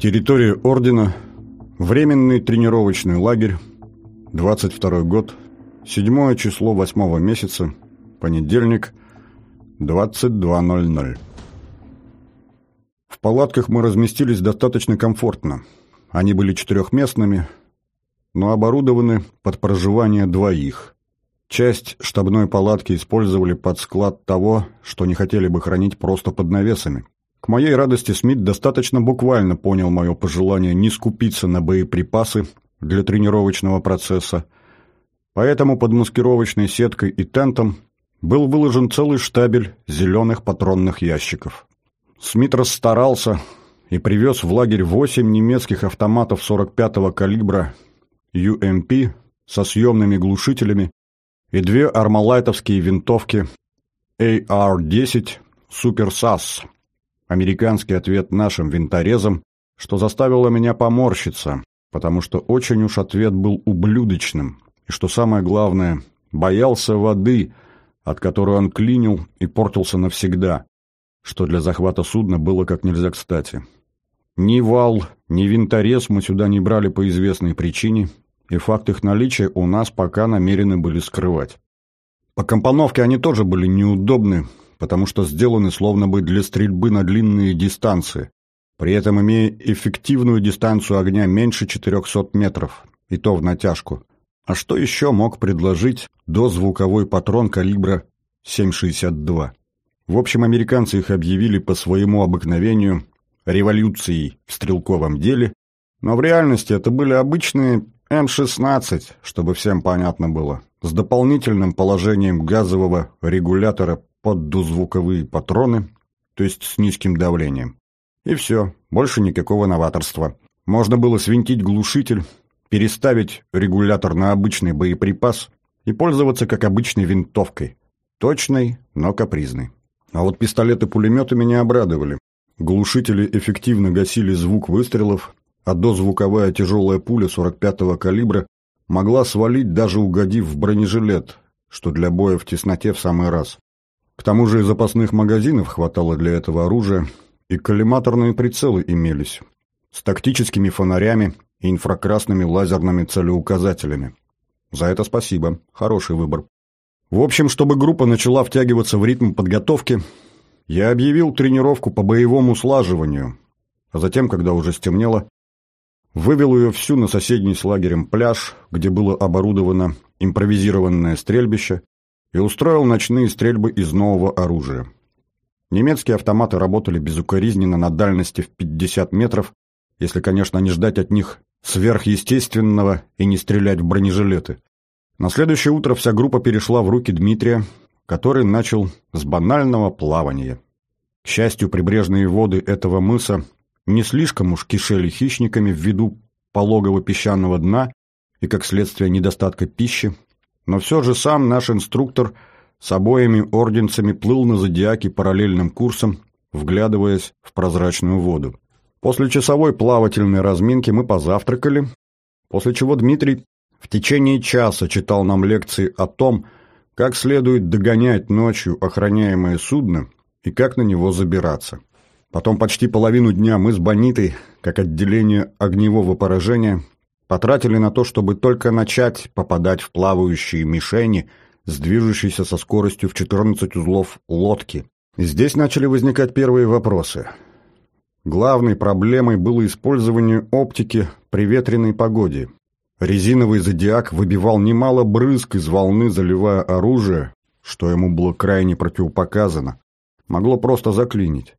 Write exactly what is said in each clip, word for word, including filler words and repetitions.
Территория Ордена. Временный тренировочный лагерь. двадцать второй год. Седьмое число восьмого месяца. Понедельник. двадцать два ноль ноль. В палатках мы разместились достаточно комфортно. Они были четырехместными, но оборудованы под проживание двоих. Часть штабной палатки использовали под склад того, что не хотели бы хранить просто под навесами. К моей радости Смит достаточно буквально понял мое пожелание не скупиться на боеприпасы для тренировочного процесса, поэтому под маскировочной сеткой и тентом был выложен целый штабель зеленых патронных ящиков. Смит расстарался и привез в лагерь восемь немецких автоматов сорок пятого калибра ю эм пи со съемными глушителями и две армалайтовские винтовки эй ар десять Super сас. Американский ответ нашим винторезам, что заставило меня поморщиться, потому что очень уж ответ был ублюдочным, и, что самое главное, боялся воды, от которой он клинил и портился навсегда, что для захвата судна было как нельзя кстати. Ни вал, ни винторез мы сюда не брали по известной причине, и факт их наличия у нас пока намерены были скрывать. По компоновке они тоже были неудобны, потому что сделаны словно бы для стрельбы на длинные дистанции, при этом имея эффективную дистанцию огня меньше четырехсот метров, и то в натяжку. А что еще мог предложить дозвуковой патрон калибра семь шестьдесят два? В общем, американцы их объявили по своему обыкновению революцией в стрелковом деле, но в реальности это были обычные эм шестнадцать, чтобы всем понятно было, с дополнительным положением газового регулятора под дозвуковые патроны, то есть с низким давлением. И все, больше никакого новаторства. Можно было свинтить глушитель, переставить регулятор на обычный боеприпас и пользоваться как обычной винтовкой. Точной, но капризной. А вот пистолеты-пулеметы меня обрадовали. Глушители эффективно гасили звук выстрелов, а дозвуковая тяжелая пуля сорок пятого калибра могла свалить, даже угодив в бронежилет, что для боя в тесноте в самый раз. К тому же и запасных магазинов хватало для этого оружия, и коллиматорные прицелы имелись, с тактическими фонарями и инфракрасными лазерными целеуказателями. За это спасибо, хороший выбор. В общем, чтобы группа начала втягиваться в ритм подготовки, я объявил тренировку по боевому слаживанию, а затем, когда уже стемнело, вывел ее всю на соседний с лагерем пляж, где было оборудовано импровизированное стрельбище, и устроил ночные стрельбы из нового оружия. Немецкие автоматы работали безукоризненно на дальности в пятьдесят метров, если, конечно, не ждать от них сверхъестественного и не стрелять в бронежилеты. На следующее утро вся группа перешла в руки Дмитрия, который начал с банального плавания. К счастью, прибрежные воды этого мыса не слишком уж кишели хищниками ввиду пологого песчаного дна и, как следствие, недостатка пищи, но все же сам наш инструктор с обоими орденцами плыл на зодиаке параллельным курсом, вглядываясь в прозрачную воду. После часовой плавательной разминки мы позавтракали, после чего Дмитрий в течение часа читал нам лекции о том, как следует догонять ночью охраняемое судно и как на него забираться. Потом почти половину дня мы с Бонитой, как отделение огневого поражения, потратили на то, чтобы только начать попадать в плавающие мишени с движущейся со скоростью в четырнадцать узлов лодки. И здесь начали возникать первые вопросы. Главной проблемой было использование оптики при ветреной погоде. Резиновый зодиак выбивал немало брызг из волны, заливая оружие, что ему было крайне противопоказано. Могло просто заклинить.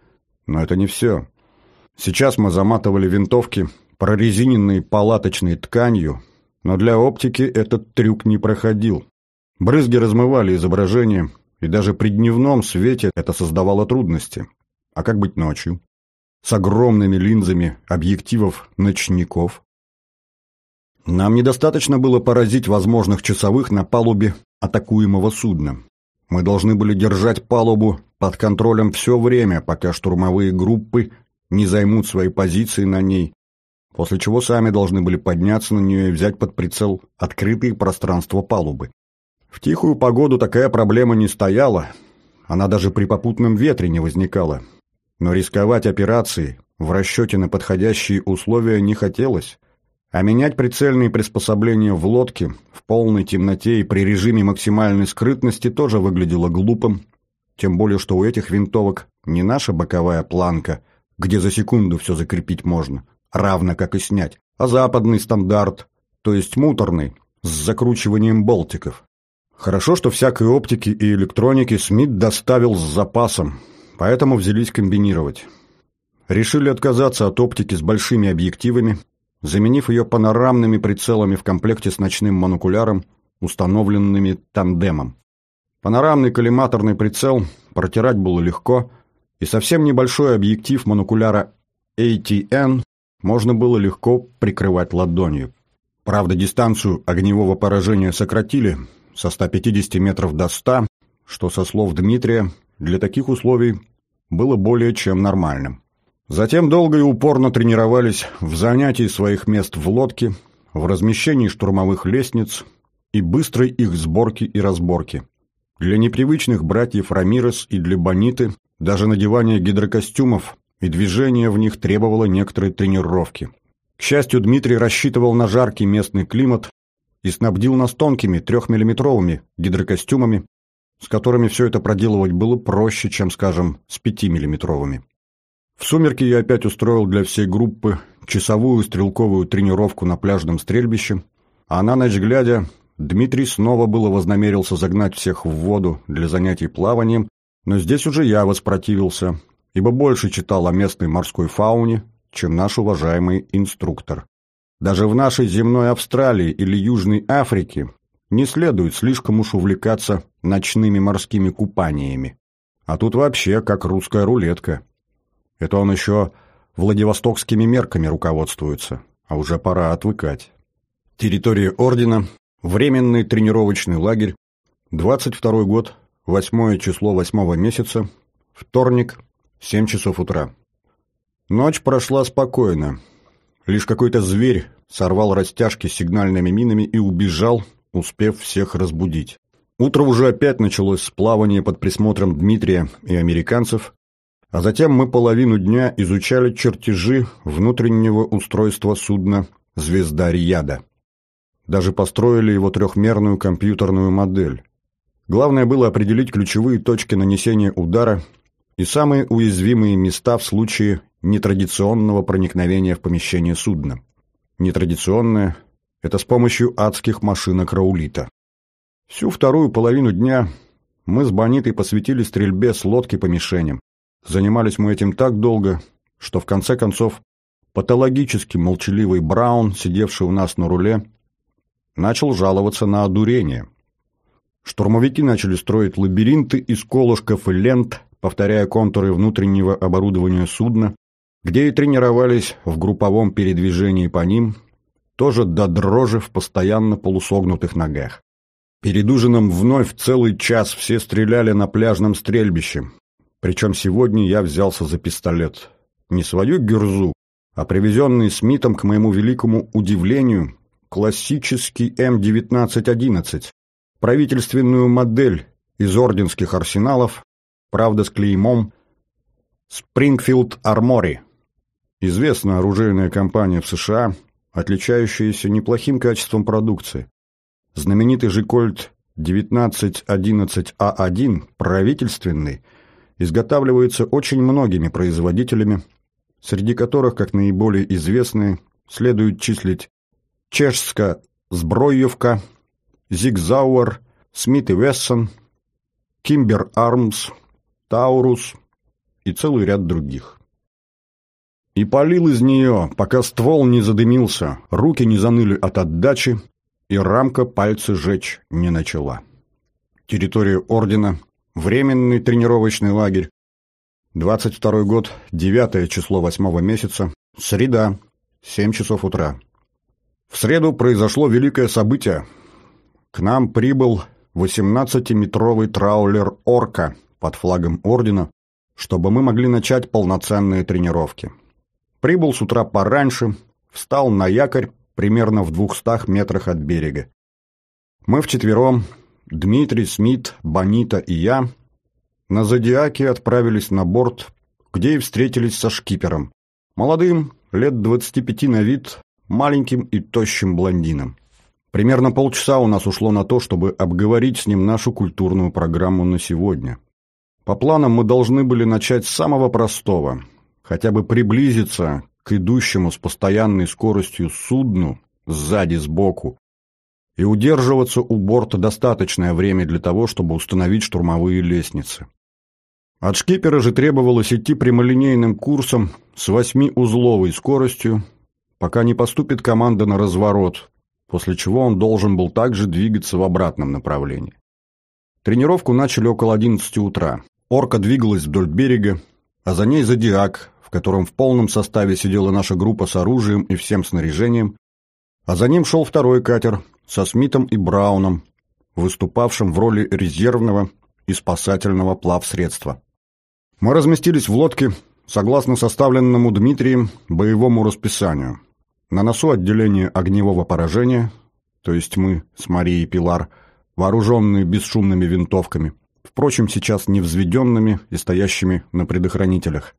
Но это не все. Сейчас мы заматывали винтовки прорезиненной палаточной тканью, но для оптики этот трюк не проходил. Брызги размывали изображение, и даже при дневном свете это создавало трудности. А как быть ночью? С огромными линзами объективов ночников. Нам недостаточно было поразить возможных часовых на палубе атакуемого судна. Мы должны были держать палубу под контролем все время, пока штурмовые группы не займут свои позиции на ней, после чего сами должны были подняться на нее и взять под прицел открытые пространства палубы. В тихую погоду такая проблема не стояла, она даже при попутном ветре не возникала. Но рисковать операцией, в расчете на подходящие условия не хотелось, а менять прицельные приспособления в лодке в полной темноте и при режиме максимальной скрытности тоже выглядело глупым, тем более что у этих винтовок не наша боковая планка, где за секунду все закрепить можно, равно как и снять, а западный стандарт, то есть муторный, с закручиванием болтиков. Хорошо, что всякой оптики и электроники Смит доставил с запасом, поэтому взялись комбинировать. Решили отказаться от оптики с большими объективами, заменив ее панорамными прицелами в комплекте с ночным монокуляром, установленными тандемом. Панорамный коллиматорный прицел протирать было легко, и совсем небольшой объектив монокуляра эй ти эн можно было легко прикрывать ладонью. Правда, дистанцию огневого поражения сократили со ста пятидесяти метров до ста, что, со слов Дмитрия, для таких условий было более чем нормальным. Затем долго и упорно тренировались в занятии своих мест в лодке, в размещении штурмовых лестниц и быстрой их сборке и разборке. Для непривычных братьев Рамирес и для Бониты даже надевание гидрокостюмов и движение в них требовало некоторой тренировки. К счастью, Дмитрий рассчитывал на жаркий местный климат и снабдил нас тонкими трехмиллиметровыми гидрокостюмами, с которыми все это проделывать было проще, чем, скажем, с пятимиллиметровыми. В сумерки я опять устроил для всей группы часовую стрелковую тренировку на пляжном стрельбище, а на ночь глядя Дмитрий снова было вознамерился загнать всех в воду для занятий плаванием, но здесь уже я воспротивился, ибо больше читал о местной морской фауне, чем наш уважаемый инструктор. Даже в нашей земной Австралии или Южной Африке не следует слишком уж увлекаться ночными морскими купаниями. А тут вообще как русская рулетка. Это он еще владивостокскими мерками руководствуется, а уже пора отвыкать. Территория ордена, временный тренировочный лагерь, двадцать второй год, восьмое число восьмого месяца, вторник, семь часов утра. Ночь прошла спокойно. Лишь какой-то зверь сорвал растяжки сигнальными минами и убежал, успев всех разбудить. Утро уже опять началось с плавания под присмотром Дмитрия и американцев, а затем мы половину дня изучали чертежи внутреннего устройства судна «Звезда Рияда». Даже построили его трехмерную компьютерную модель. Главное было определить ключевые точки нанесения удара и самые уязвимые места в случае нетрадиционного проникновения в помещение судна. Нетрадиционное – это с помощью адских машинок Раулита. Всю вторую половину дня мы с Бонитой посвятили стрельбе с лодки по мишеням. Занимались мы этим так долго, что в конце концов патологически молчаливый Браун, сидевший у нас на руле, начал жаловаться на одурение. Штурмовики начали строить лабиринты из колышков и лент, повторяя контуры внутреннего оборудования судна, где и тренировались в групповом передвижении по ним, тоже до дрожи в постоянно полусогнутых ногах. Перед ужином вновь целый час все стреляли на пляжном стрельбище, причем сегодня я взялся за пистолет. Не свою гюрзу, а привезенный Смитом, к моему великому удивлению, классический эм девятнадцать одиннадцать, правительственную модель из орденских арсеналов, правда с клеймом «Springfield Armory». Известная оружейная компания в США, отличающаяся неплохим качеством продукции. Знаменитый же Кольт девятнадцать одиннадцать а один, правительственный, изготавливается очень многими производителями, среди которых, как наиболее известные, следует числить Чешска Зброевка, Зигзауэр, Смит и Вессон, Кимбер Армс, Таурус и целый ряд других. И палил из нее, пока ствол не задымился, руки не заныли от отдачи, и рамка пальцы жечь не начала. Территория ордена, временный тренировочный лагерь, двадцать второй год, девятое число восьмого месяца, среда, семь часов утра. В среду произошло великое событие. К нам прибыл восемнадцатиметровый траулер «Орка» под флагом ордена, чтобы мы могли начать полноценные тренировки. Прибыл с утра пораньше, встал на якорь примерно в двухстах метрах от берега. Мы вчетвером, Дмитрий, Смит, Бонита и я, на «Зодиаке» отправились на борт, где и встретились со шкипером. Молодым, лет двадцати пяти на вид, маленьким и тощим блондином. Примерно полчаса у нас ушло на то, чтобы обговорить с ним нашу культурную программу на сегодня. По планам мы должны были начать с самого простого, хотя бы приблизиться к идущему с постоянной скоростью судну сзади, сбоку, и удерживаться у борта достаточное время для того, чтобы установить штурмовые лестницы. От шкипера же требовалось идти прямолинейным курсом с восьмиузловой скоростью, пока не поступит команда на разворот, после чего он должен был также двигаться в обратном направлении. Тренировку начали около одиннадцати утра. «Орка» двигалась вдоль берега, а за ней «Зодиак», в котором в полном составе сидела наша группа с оружием и всем снаряжением, а за ним шел второй катер со Смитом и Брауном, выступавшим в роли резервного и спасательного плавсредства. Мы разместились в лодке согласно составленному Дмитрием боевому расписанию. На носу отделение огневого поражения, то есть мы с Марией Пилар, вооруженные бесшумными винтовками, впрочем, сейчас не взведенными и стоящими на предохранителях.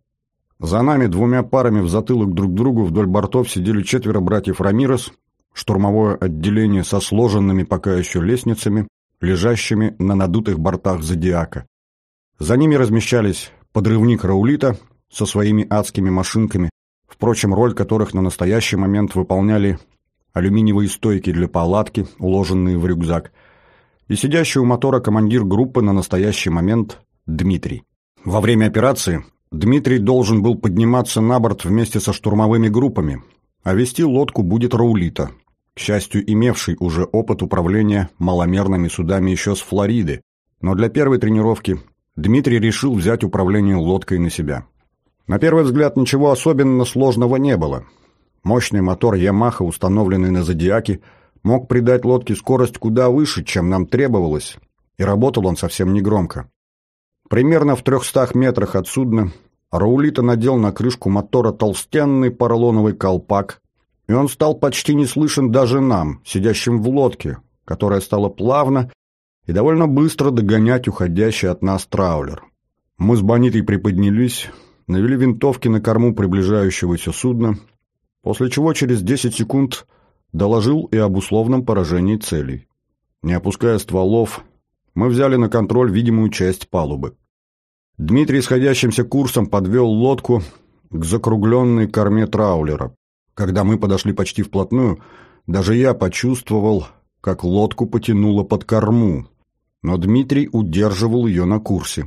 За нами двумя парами в затылок друг другу вдоль бортов сидели четверо братьев Рамирес, штурмовое отделение со сложенными пока еще лестницами, лежащими на надутых бортах «Зодиака». За ними размещались подрывник Раулита со своими адскими машинками, впрочем, роль которых на настоящий момент выполняли алюминиевые стойки для палатки, уложенные в рюкзак, и сидящий у мотора командир группы на настоящий момент Дмитрий. Во время операции Дмитрий должен был подниматься на борт вместе со штурмовыми группами, а вести лодку будет Раулита, к счастью, имевший уже опыт управления маломерными судами еще с Флориды, но для первой тренировки Дмитрий решил взять управление лодкой на себя. На первый взгляд ничего особенно сложного не было. Мощный мотор «Ямаха», установленный на «Зодиаке», мог придать лодке скорость куда выше, чем нам требовалось, и работал он совсем негромко. Примерно в трехстах метрах от судна Раулита надел на крышку мотора толстенный поролоновый колпак, и он стал почти не слышен даже нам, сидящим в лодке, которая стала плавно и довольно быстро догонять уходящий от нас траулер. Мы с Бонитой приподнялись, навели винтовки на корму приближающегося судна, после чего через десять секунд доложил и об условном поражении целей. Не опуская стволов, мы взяли на контроль видимую часть палубы. Дмитрий сходящимся курсом подвел лодку к закругленной корме траулера. Когда мы подошли почти вплотную, даже я почувствовал, как лодку потянуло под корму, но Дмитрий удерживал ее на курсе.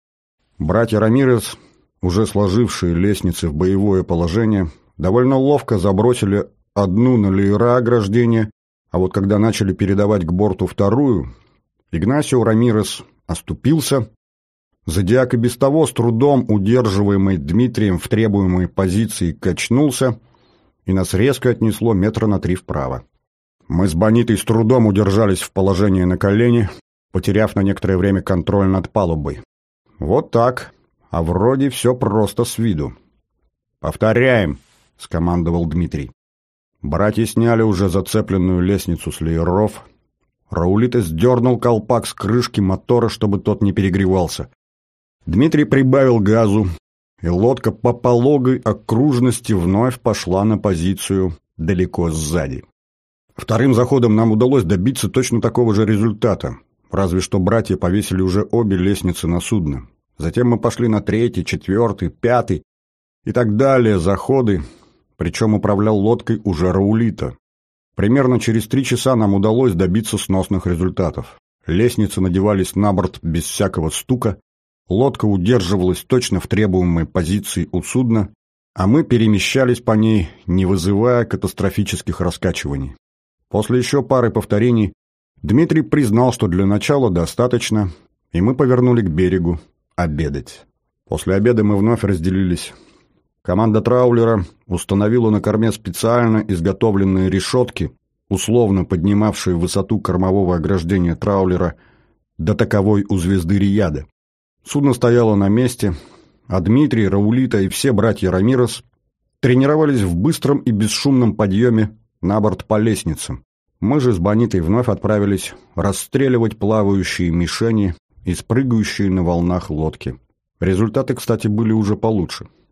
Братья Рамирес, уже сложившие лестницы в боевое положение, довольно ловко забросили одну на леера ограждения, а вот когда начали передавать к борту вторую, Игнасио Рамирес оступился, «Зодиак» и без того с трудом удерживаемый Дмитрием в требуемой позиции качнулся, и нас резко отнесло метра на три вправо. Мы с Бонитой с трудом удержались в положении на колени, потеряв на некоторое время контроль над палубой. Вот так, а вроде все просто с виду. «Повторяем», — скомандовал Дмитрий. Братья сняли уже зацепленную лестницу с лееров. Раулита сдернул колпак с крышки мотора, чтобы тот не перегревался. Дмитрий прибавил газу, и лодка по пологой окружности вновь пошла на позицию далеко сзади. Вторым заходом нам удалось добиться точно такого же результата, разве что братья повесили уже обе лестницы на судно. Затем мы пошли на третий, четвертый, пятый и так далее заходы, причем управлял лодкой уже Раулита. Примерно через три часа нам удалось добиться сносных результатов. Лестницы надевались на борт без всякого стука, лодка удерживалась точно в требуемой позиции у судна, а мы перемещались по ней, не вызывая катастрофических раскачиваний. После еще пары повторений Дмитрий признал, что для начала достаточно, и мы повернули к берегу обедать. После обеда мы вновь разделились. Команда траулера установила на корме специально изготовленные решетки, условно поднимавшие высоту кормового ограждения траулера до таковой у звезды Рияда. Судно стояло на месте, а Дмитрий, Раулита и все братья Рамирес тренировались в быстром и бесшумном подъеме на борт по лестницам. Мы же с Бонитой вновь отправились расстреливать плавающие мишени и спрыгающие на волнах лодки. Результаты, кстати, были уже получше.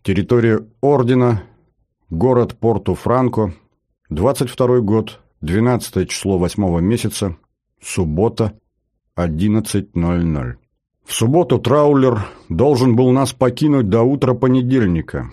Территория ордена, город Порту-Франко, двадцать второй год, двенадцатое число восьмого месяца, суббота, одиннадцать ноль ноль. В субботу траулер должен был нас покинуть до утра понедельника.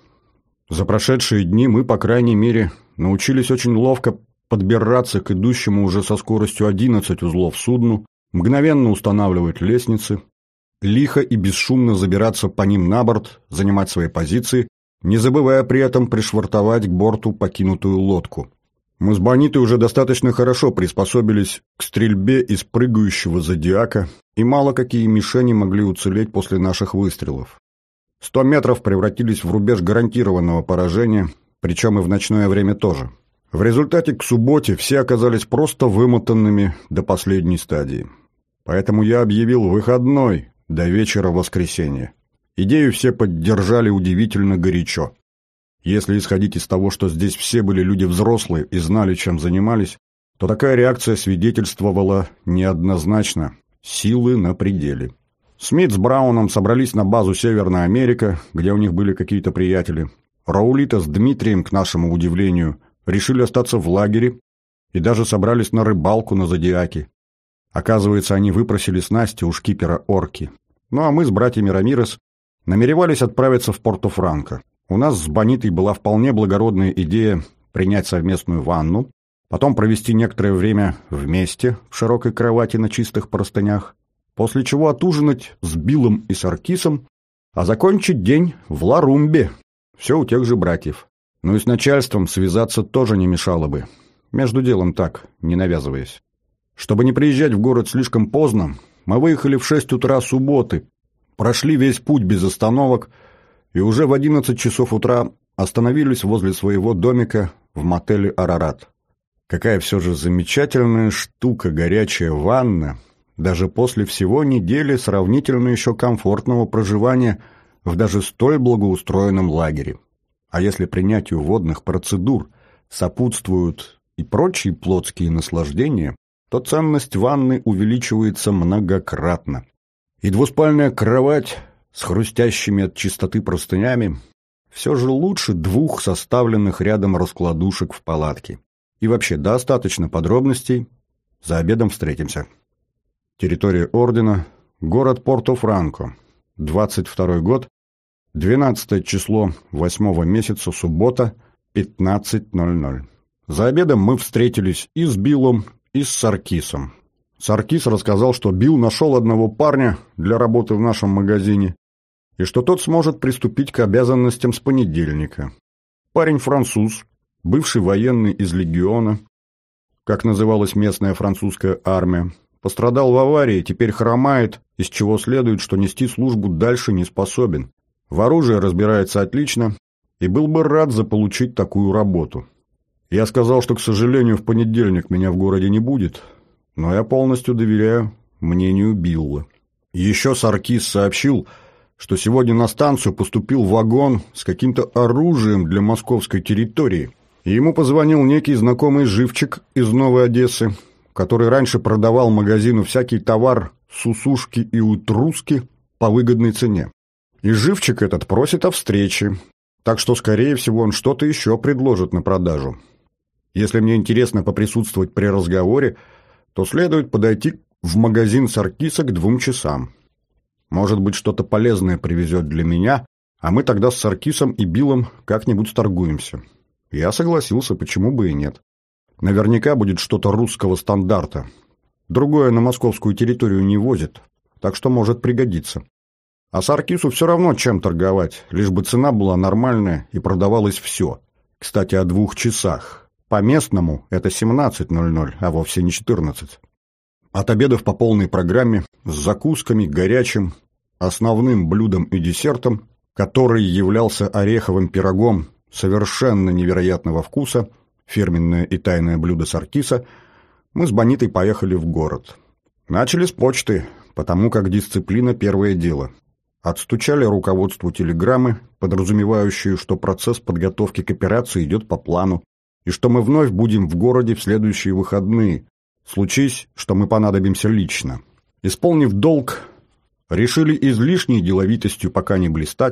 За прошедшие дни мы, по крайней мере, научились очень ловко подбираться к идущему уже со скоростью одиннадцать узлов судну, мгновенно устанавливать лестницы, лихо и бесшумно забираться по ним на борт, занимать свои позиции, не забывая при этом пришвартовать к борту покинутую лодку. Мы с Бонитой уже достаточно хорошо приспособились к стрельбе из прыгающего зодиака, и мало какие мишени могли уцелеть после наших выстрелов. Сто метров превратились в рубеж гарантированного поражения, причем и в ночное время тоже. В результате к субботе все оказались просто вымотанными до последней стадии. Поэтому я объявил выходной до вечера воскресенья. Идею все поддержали удивительно горячо. Если исходить из того, что здесь все были люди взрослые и знали, чем занимались, то такая реакция свидетельствовала неоднозначно силы на пределе. Смит с Брауном собрались на базу Северная Америка, где у них были какие-то приятели. Раулита с Дмитрием, к нашему удивлению, решили остаться в лагере и даже собрались на рыбалку на Зодиаке. Оказывается, они выпросили снасти у шкипера Орки. Ну а мы с братьями Рамирес намеревались отправиться в Порту-Франко. У нас с Бонитой была вполне благородная идея принять совместную ванну, потом провести некоторое время вместе в широкой кровати на чистых простынях, после чего отужинать с Биллом и Саркисом, а закончить день в Ларумбе, все у тех же братьев. Ну и с начальством связаться тоже не мешало бы. Между делом так, не навязываясь. Чтобы не приезжать в город слишком поздно, мы выехали в шесть утра субботы, прошли весь путь без остановок и уже в одиннадцать часов утра остановились возле своего домика в мотеле «Арарат». Какая все же замечательная штука горячая ванна, даже после всего недели сравнительно еще комфортного проживания в даже столь благоустроенном лагере. А если принятию водных процедур сопутствуют и прочие плотские наслаждения, то ценность ванны увеличивается многократно. И двуспальная кровать с хрустящими от чистоты простынями все же лучше двух составленных рядом раскладушек в палатке. И вообще, достаточно подробностей. За обедом встретимся. Территория ордена, город Порту-Франко, двадцать второй год, двенадцатое число восьмого месяца, суббота, пятнадцать ноль ноль. За обедом мы встретились и с Биллом, и с Саркисом. Саркис рассказал, что Билл нашел одного парня для работы в нашем магазине, и что тот сможет приступить к обязанностям с понедельника. Парень француз, бывший военный из легиона, как называлась местная французская армия, пострадал в аварии, теперь хромает, из чего следует, что нести службу дальше не способен. В оружии разбирается отлично и был бы рад заполучить такую работу. Я сказал, что, к сожалению, в понедельник меня в городе не будет, но я полностью доверяю мнению Билла. Еще Саркис сообщил, что сегодня на станцию поступил вагон с каким-то оружием для московской территории, и ему позвонил некий знакомый живчик из Новой Одессы, который раньше продавал магазину всякий товар с усушки и утруски по выгодной цене. И живчик этот просит о встрече, так что, скорее всего, он что-то еще предложит на продажу. Если мне интересно поприсутствовать при разговоре, то следует подойти в магазин Саркиса к двум часам. Может быть, что-то полезное привезет для меня, а мы тогда с Саркисом и Биллом как-нибудь сторгуемся. Я согласился, почему бы и нет. Наверняка будет что-то русского стандарта. Другое на московскую территорию не возит, так что может пригодиться. А Саркису все равно чем торговать, лишь бы цена была нормальная и продавалось все. Кстати, о двух часах. По-местному это семнадцать ноль ноль, а вовсе не четырнадцать. От обедов по полной программе, с закусками, горячим, основным блюдом и десертом, который являлся ореховым пирогом совершенно невероятного вкуса, фирменное и тайное блюдо Саркиса, мы с Бонитой поехали в город. Начали с почты, потому как дисциплина – первое дело. Отстучали руководству телеграммы, подразумевающие, что процесс подготовки к операции идет по плану, и что мы вновь будем в городе в следующие выходные, случись, что мы понадобимся лично. Исполнив долг, решили излишней деловитостью пока не блистать,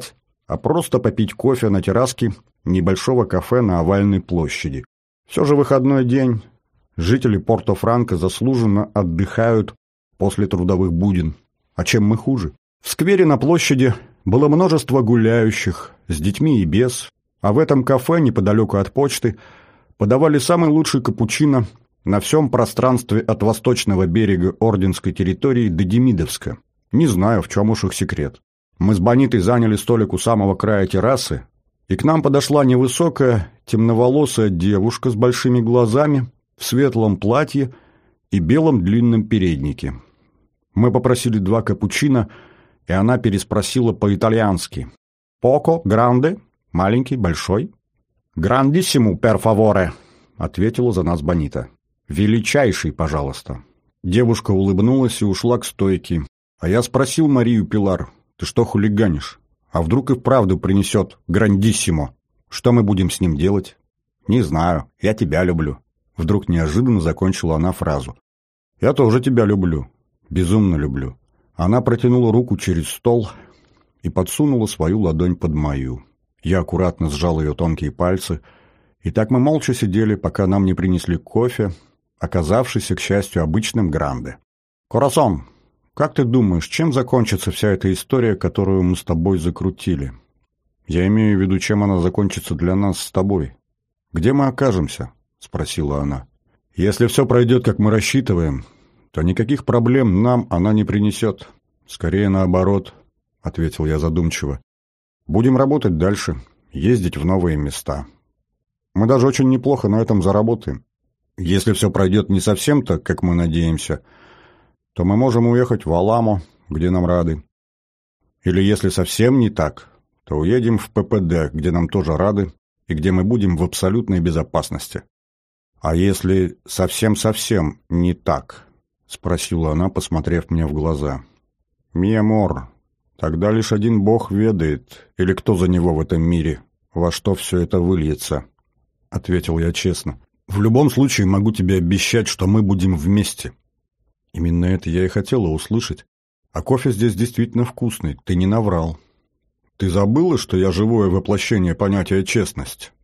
а просто попить кофе на терраске небольшого кафе на Овальной площади. Все же выходной день. Жители Порто-Франко заслуженно отдыхают после трудовых буден. А чем мы хуже? В сквере на площади было множество гуляющих, с детьми и без, а в этом кафе неподалеку от почты подавали самый лучший капучино на всем пространстве от восточного берега Орденской территории до Демидовска. Не знаю, в чем уж их секрет. Мы с Бонитой заняли столик у самого края террасы, и к нам подошла невысокая, темноволосая девушка с большими глазами, в светлом платье и белом длинном переднике. Мы попросили два капучино, и она переспросила по-итальянски. «Поко, гранде? Маленький, большой?» «Грандиссиму, пер фаворе», — ответила за нас Бонита. «Величайший, пожалуйста». Девушка улыбнулась и ушла к стойке. А я спросил Марию Пилар: «Ты что хулиганишь? А вдруг и вправду принесет грандиссимо? Что мы будем с ним делать?» «Не знаю, я тебя люблю». Вдруг неожиданно закончила она фразу. «Я тоже тебя люблю. Безумно люблю». Она протянула руку через стол и подсунула свою ладонь под мою. Я аккуратно сжал ее тонкие пальцы, и так мы молча сидели, пока нам не принесли кофе, оказавшийся, к счастью, обычным гранде. «Корасон, как ты думаешь, чем закончится вся эта история, которую мы с тобой закрутили? Я имею в виду, чем она закончится для нас с тобой. Где мы окажемся?» — спросила она. «Если все пройдет, как мы рассчитываем, то никаких проблем нам она не принесет. Скорее наоборот», — ответил я задумчиво. «Будем работать дальше, ездить в новые места. Мы даже очень неплохо на этом заработаем. Если все пройдет не совсем так, как мы надеемся, то мы можем уехать в Аламо, где нам рады. Или если совсем не так, то уедем в ППД, где нам тоже рады, и где мы будем в абсолютной безопасности». «А если совсем-совсем не так?» — спросила она, посмотрев мне в глаза. «Ми амор, тогда лишь один бог ведает, или кто за него в этом мире, во что все это выльется», — ответил я честно. «В любом случае могу тебе обещать, что мы будем вместе». Именно это я и хотела услышать. А кофе здесь действительно вкусный, ты не наврал. Ты забыла, что я живое воплощение понятия честность?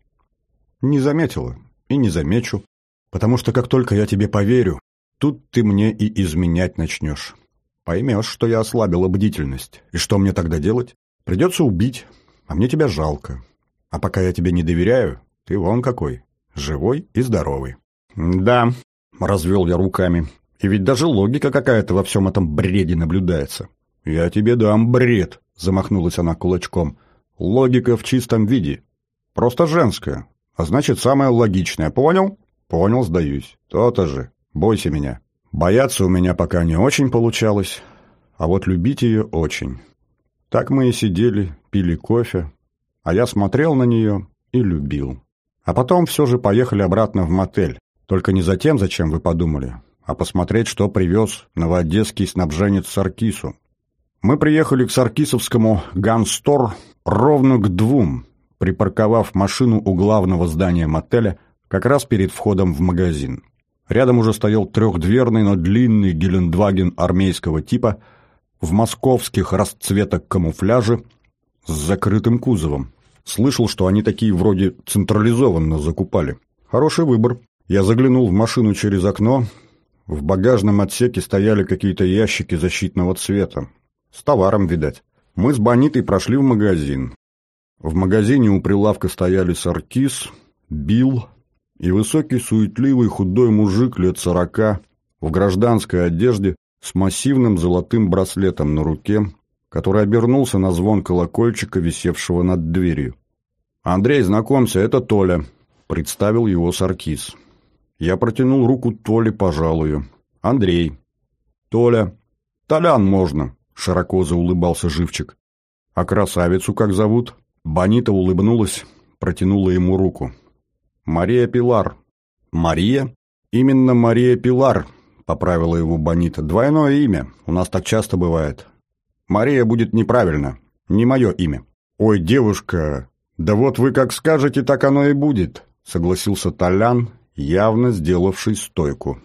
Не заметила и не замечу, потому что как только я тебе поверю, тут ты мне и изменять начнешь. Поймешь, что я ослабила бдительность. И что мне тогда делать? Придется убить, а мне тебя жалко. А пока я тебе не доверяю, ты вон какой, живой и здоровый. Да, развел я руками, и ведь даже логика какая-то во всем этом бреде наблюдается. Я тебе дам бред, замахнулась она кулачком. Логика в чистом виде. Просто женская, а значит самая логичная, понял? Понял, сдаюсь. То-то же. Бойся меня. Бояться у меня пока не очень получалось, а вот любить ее очень. Так мы и сидели, пили кофе, а я смотрел на нее и любил. А потом все же поехали обратно в мотель. Только не за тем, зачем вы подумали, а посмотреть, что привез новоодесский снабженец Саркису. Мы приехали к саркисовскому Ганстор ровно к двум, припарковав машину у главного здания мотеля как раз перед входом в магазин. Рядом уже стоял трехдверный, но длинный Гелендваген армейского типа в московских расцветок камуфляже с закрытым кузовом. Слышал, что они такие вроде централизованно закупали. Хороший выбор. Я заглянул в машину через окно. В багажном отсеке стояли какие-то ящики защитного цвета. С товаром, видать. Мы с Бонитой прошли в магазин. В магазине у прилавка стояли Саркис, Билл и высокий, суетливый, худой мужик лет сорока в гражданской одежде с массивным золотым браслетом на руке, который обернулся на звон колокольчика, висевшего над дверью. «Андрей, знакомься, это Толя», — представил его Саркис. Я протянул руку Толе, пожалуй. «Андрей». «Толя». «Толян можно», — широко заулыбался живчик. «А красавицу как зовут?» Бонита улыбнулась, протянула ему руку. «Мария Пилар». «Мария?» «Именно Мария Пилар», — поправила его Бонита. «Двойное имя. У нас так часто бывает. Мария будет неправильно. Не мое имя». «Ой, девушка, да вот вы как скажете, так оно и будет», — согласился Толян, явно сделавший стойку.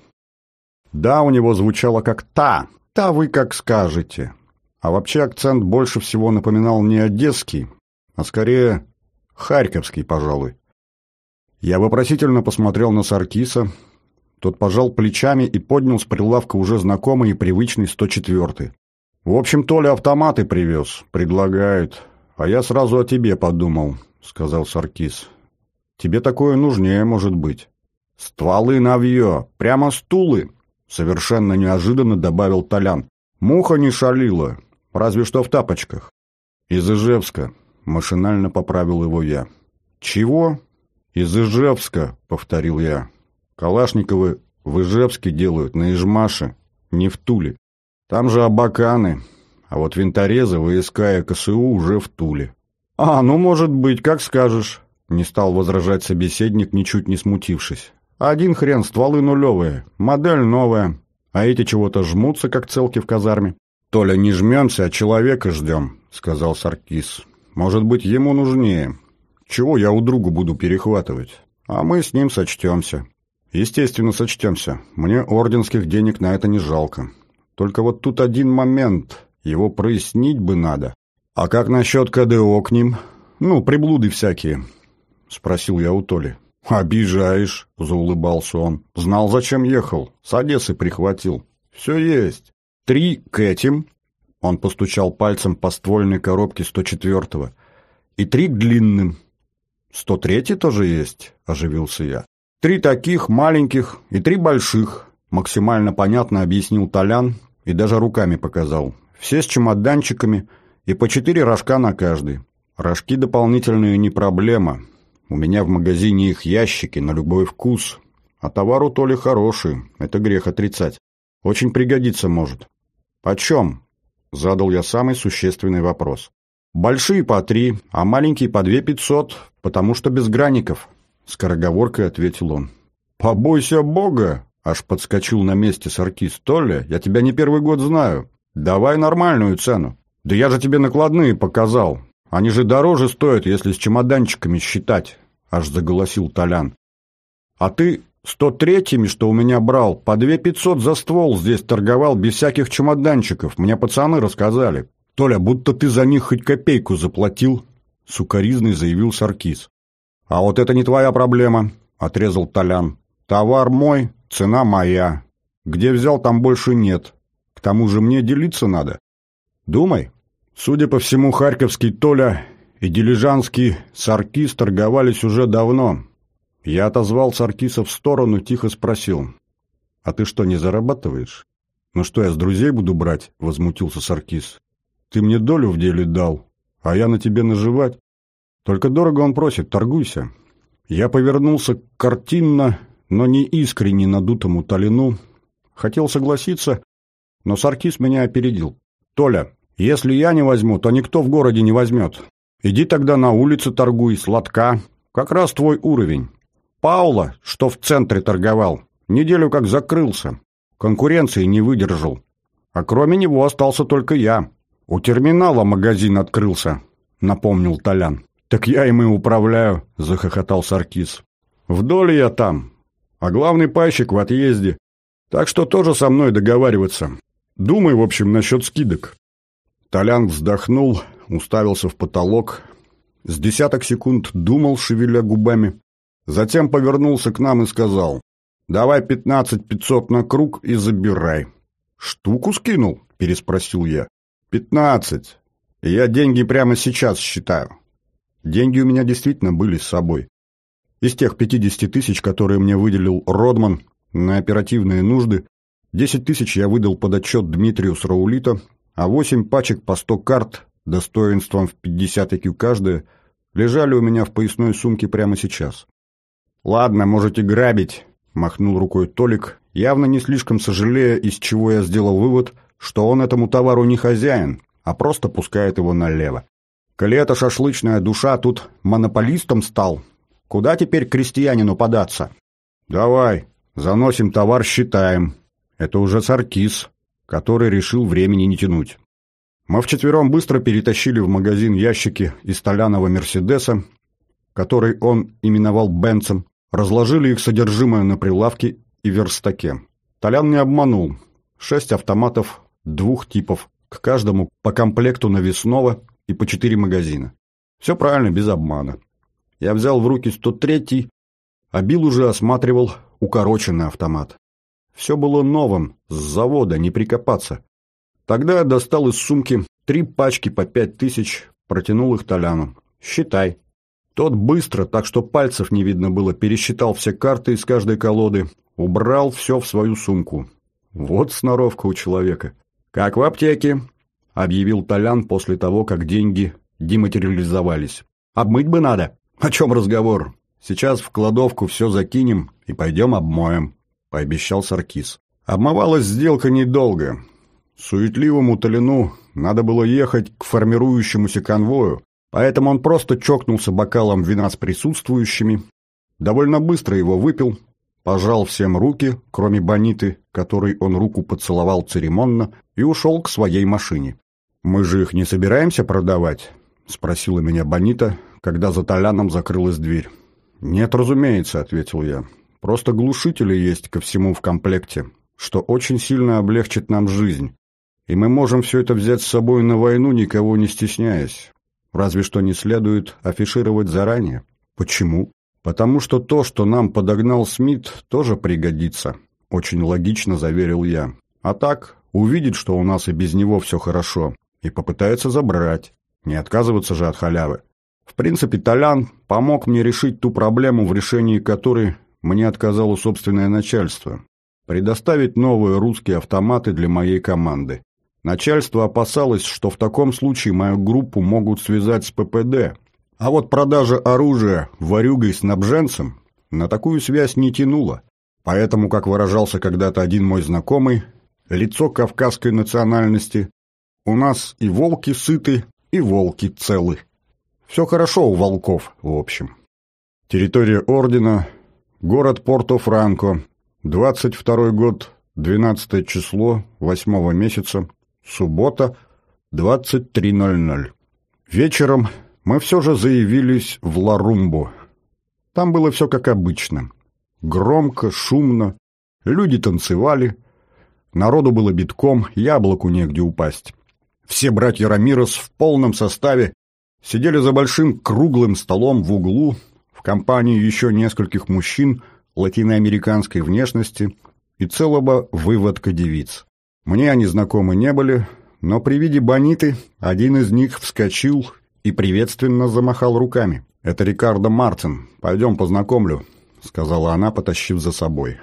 «Да, у него звучало как «та». «Та вы как скажете». А вообще акцент больше всего напоминал не одесский, а скорее харьковский, пожалуй. Я вопросительно посмотрел на Саркиса. Тот пожал плечами и поднял с прилавка уже знакомый и привычный сто четвёртый. «В общем, Толя автоматы привез. Предлагает. А я сразу о тебе подумал», — сказал Саркис. «Тебе такое нужнее, может быть». «Стволы навье. Прямо стулы», — совершенно неожиданно добавил Толян. «Муха не шалила. Разве что в тапочках». «Из Ижевска», — машинально поправил его я. «Чего?» «Из Ижевска», — повторил я. «Калашниковы в Ижевске делают, на Ижмаше, не в Туле. Там же абаканы, а вот винторезы, ВСК и КСУ уже в Туле». «А, ну, может быть, как скажешь», — не стал возражать собеседник, ничуть не смутившись. «Один хрен, стволы нулевые, модель новая, а эти чего-то жмутся, как целки в казарме». «Толя, не жмемся, а человека ждем», — сказал Саркис. «Может быть, ему нужнее. Чего я у друга буду перехватывать? А мы с ним сочтемся». «Естественно, сочтемся. Мне орденских денег на это не жалко. Только вот тут один момент. Его прояснить бы надо». «А как насчет КДО к ним? Ну, приблуды всякие», — спросил я у Толи. «Обижаешь», — заулыбался он. «Знал, зачем ехал. С Одессы прихватил. Все есть. Три к этим», — он постучал пальцем по ствольной коробке сто четвёртого, «и три к длинным». «сто третий тоже есть», — оживился я. «Три таких маленьких и три больших», — максимально понятно объяснил Толян и даже руками показал. «Все с чемоданчиками и по четыре рожка на каждый. Рожки дополнительные не проблема. У меня в магазине их ящики на любой вкус. А товар у Толи хороший, это грех отрицать. Очень пригодится может». «Почем?» — задал я самый существенный вопрос. «Большие по три, а маленькие по две пятьсот, потому что без граников», — скороговоркой ответил он. «Побойся Бога!» — аж подскочил на месте Саркис. «Толя, я тебя не первый год знаю. Давай нормальную цену». «Да я же тебе накладные показал. Они же дороже стоят, если с чемоданчиками считать», — аж заголосил Толян. «А ты сто третьими, что у меня брал, по две пятьсот за ствол здесь торговал без всяких чемоданчиков. Мне пацаны рассказали». «Толя, будто ты за них хоть копейку заплатил», — сукоризный заявил Саркис. «А вот это не твоя проблема», — отрезал Толян. «Товар мой, цена моя. Где взял, там больше нет. К тому же мне делиться надо. Думай». Судя по всему, харьковский Толя и дилижанский Саркис торговались уже давно. Я отозвал Саркиса в сторону, тихо спросил. «А ты что, не зарабатываешь?» «Ну что, я с друзей буду брать?» — возмутился Саркис. «Ты мне долю в деле дал, а я на тебе наживать. Только дорого он просит, торгуйся». Я повернулся к картинно, но не искренне надутому Толину. Хотел согласиться, но Саркис меня опередил. «Толя, если я не возьму, то никто в городе не возьмет. Иди тогда на улице торгуй, с лотка. Как раз твой уровень. Паула, что в центре торговал, неделю как закрылся. Конкуренции не выдержал. А кроме него остался только я. У терминала магазин открылся», — напомнил Толян. «Так я им и управляю», — захохотал Саркис. «В доле я там, а главный пайщик в отъезде. Так что тоже со мной договариваться. Думай, в общем, насчет скидок». Толян вздохнул, уставился в потолок. С десяток секунд думал, шевеля губами. Затем повернулся к нам и сказал: «Давай пятнадцать пятьсот на круг и забирай». «Штуку скинул?» — переспросил я. «Пятнадцать. И я деньги прямо сейчас считаю». Деньги у меня действительно были с собой. Из тех пятидесяти тысяч, которые мне выделил Родман на оперативные нужды, десять тысяч я выдал под отчет Дмитрию с Раулита, а восемь пачек по сто карт, достоинством в пятьдесят ай кью каждая, лежали у меня в поясной сумке прямо сейчас. «Ладно, можете грабить», — махнул рукой Толик, явно не слишком сожалея, из чего я сделал вывод, что он этому товару не хозяин, а просто пускает его налево. «Коли эта шашлычная душа тут монополистом стал, куда теперь крестьянину податься?» «Давай, заносим товар, считаем». Это уже Саркис, который решил времени не тянуть. Мы вчетвером быстро перетащили в магазин ящики из Толянова Мерседеса, который он именовал Бенцем, разложили их содержимое на прилавке и верстаке. Толян не обманул. Шесть автоматов двух типов, к каждому по комплекту навесного и по четыре магазина. Все правильно, без обмана. Я взял в руки сто третий, а Билл уже осматривал укороченный автомат. Все было новым, с завода, не прикопаться. Тогда я достал из сумки три пачки по пять тысяч, протянул их Толяну. «Считай». Тот быстро, так что пальцев не видно было, пересчитал все карты из каждой колоды, убрал все в свою сумку. Вот сноровка у человека. «Как в аптеке», — объявил Толян после того, как деньги дематериализовались. «Обмыть бы надо». «О чем разговор? Сейчас в кладовку все закинем и пойдем обмоем», — пообещал Саркис. Обмывалась сделка недолго. Суетливому Толяну надо было ехать к формирующемуся конвою, поэтому он просто чокнулся бокалом вина с присутствующими, довольно быстро его выпил, пожал всем руки, кроме Бониты, которой он руку поцеловал церемонно, и ушел к своей машине. «Мы же их не собираемся продавать?» — спросила меня Бонита, когда за Толяном закрылась дверь. «Нет, разумеется», — ответил я. «Просто глушители есть ко всему в комплекте, что очень сильно облегчит нам жизнь, и мы можем все это взять с собой на войну, никого не стесняясь. Разве что не следует афишировать заранее». «Почему?» «Потому что то, что нам подогнал Смит, тоже пригодится», — очень логично заверил я. «А так, увидит, что у нас и без него все хорошо, и попытается забрать. Не отказываться же от халявы. В принципе, Толян помог мне решить ту проблему, в решении которой мне отказало собственное начальство. Предоставить новые русские автоматы для моей команды. Начальство опасалось, что в таком случае мою группу могут связать с ППД. А вот продажа оружия ворюгой-снабженцем на такую связь не тянула. Поэтому, как выражался когда-то один мой знакомый, лицо кавказской национальности, у нас и волки сыты, и волки целы. Все хорошо у волков, в общем. Территория ордена, город Порто-Франко, двадцать второй год, двенадцатое число, восьмого месяца, суббота, двадцать три ноль ноль. Вечером мы все же заявились в Ла-Румбу. Там было все как обычно. Громко, шумно, люди танцевали, народу было битком, яблоку негде упасть. Все братья Рамирес в полном составе сидели за большим круглым столом в углу в компании еще нескольких мужчин латиноамериканской внешности и целого выводка девиц. Мне они знакомы не были, но при виде Бониты один из них вскочил и приветственно замахал руками. «Это Рикардо Мартин, пойдем познакомлю», — сказала она, потащив за собой.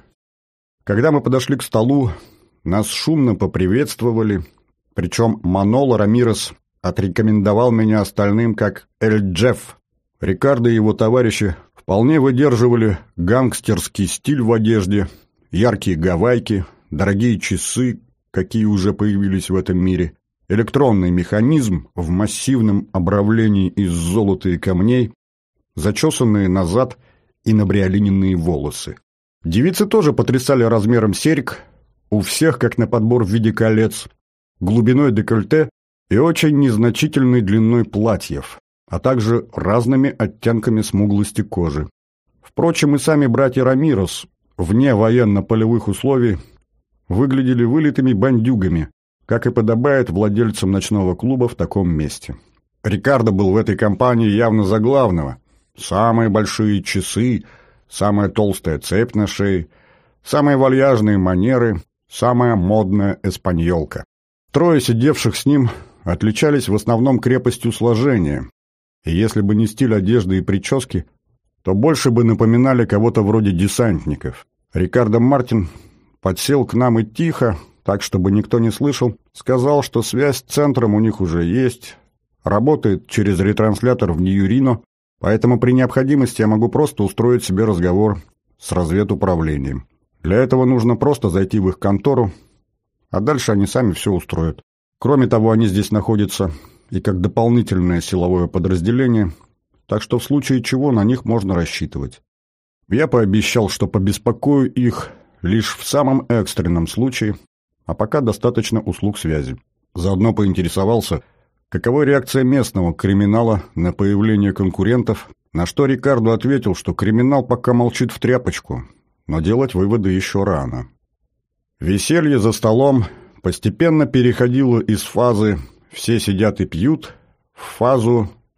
Когда мы подошли к столу, нас шумно поприветствовали, причем Маноло Рамирес отрекомендовал меня остальным как «Эль Джефф». Рикардо и его товарищи вполне выдерживали гангстерский стиль в одежде, яркие гавайки, дорогие часы, какие уже появились в этом мире, электронный механизм в массивном обравлении из золота и камней, зачесанные назад и набриолиненные волосы. Девицы тоже потрясали размером серьг, у всех как на подбор в виде колец, глубиной декольте и очень незначительной длиной платьев, а также разными оттенками смуглости кожи. Впрочем, и сами братья Рамирес, вне военно-полевых условий, выглядели вылитыми бандюгами, как и подобает владельцам ночного клуба в таком месте. Рикардо был в этой компании явно за главного. Самые большие часы, самая толстая цепь на шее, самые вальяжные манеры, самая модная эспаньолка. Трое сидевших с ним отличались в основном крепостью сложения, и если бы не стиль одежды и прически, то больше бы напоминали кого-то вроде десантников. Рикардо Мартин подсел к нам и тихо, так, чтобы никто не слышал, сказал, что связь с центром у них уже есть, работает через ретранслятор в Нью-Рино, поэтому при необходимости я могу просто устроить себе разговор с разведуправлением. Для этого нужно просто зайти в их контору, а дальше они сами все устроят. Кроме того, они здесь находятся и как дополнительное силовое подразделение, так что в случае чего на них можно рассчитывать. Я пообещал, что побеспокою их лишь в самом экстренном случае, а пока достаточно услуг связи. Заодно поинтересовался, какова реакция местного криминала на появление конкурентов, на что Рикардо ответил, что криминал пока молчит в тряпочку, но делать выводы еще рано. Веселье за столом постепенно переходило из фазы «все сидят и пьют» в фазу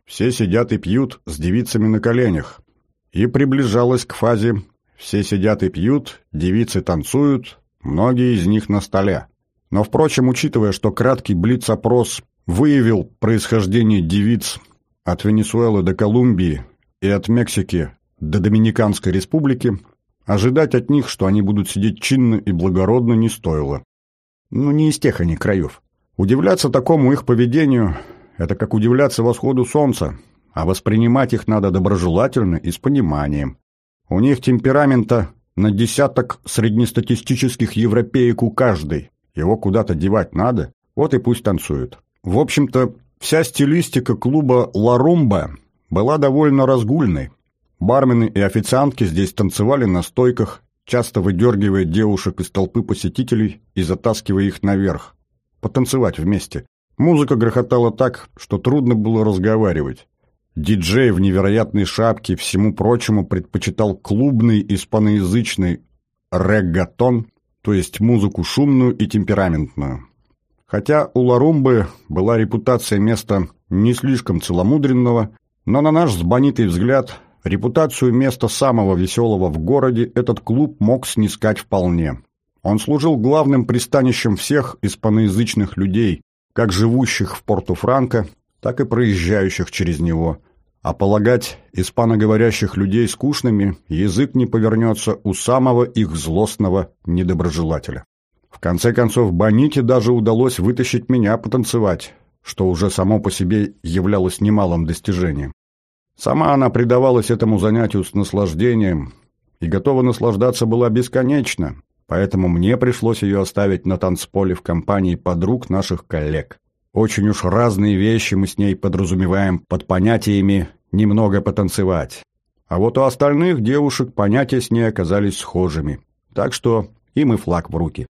все сидят и пьют с девицами на коленях. И приближалась к фазе «все сидят и пьют, девицы танцуют, многие из них на столе». Но, впрочем, учитывая, что краткий блиц-опрос выявил происхождение девиц от Венесуэлы до Колумбии и от Мексики до Доминиканской республики, ожидать от них, что они будут сидеть чинно и благородно, не стоило. Ну, не из тех они краев. Удивляться такому их поведению – это как удивляться восходу солнца, а воспринимать их надо доброжелательно и с пониманием. У них темперамента на десяток среднестатистических европеек у каждой. Его куда-то девать надо, вот и пусть танцуют. В общем-то, вся стилистика клуба «Ла Румба» была довольно разгульной. Бармены и официантки здесь танцевали на стойках, часто выдергивая девушек из толпы посетителей и затаскивая их наверх. Потанцевать вместе. Музыка грохотала так, что трудно было разговаривать. Диджей в невероятной шапке всему прочему предпочитал клубный испаноязычный реггатон, то есть музыку шумную и темпераментную. Хотя у Ла Румбы была репутация места не слишком целомудренного, но на наш с Бониттой взгляд, репутацию места самого веселого в городе этот клуб мог снискать вполне. Он служил главным пристанищем всех испаноязычных людей, как живущих в Порту-Франко, так и проезжающих через него. А полагать испаноговорящих людей скучными язык не повернется у самого их злостного недоброжелателя. В конце концов, Бонитте даже удалось вытащить меня потанцевать, что уже само по себе являлось немалым достижением. Сама она предавалась этому занятию с наслаждением и готова наслаждаться была бесконечно, поэтому мне пришлось ее оставить на танцполе в компании подруг наших коллег. Очень уж разные вещи мы с ней подразумеваем под понятиями «немного потанцевать». А вот у остальных девушек понятия с ней оказались схожими, так что им и флаг в руки.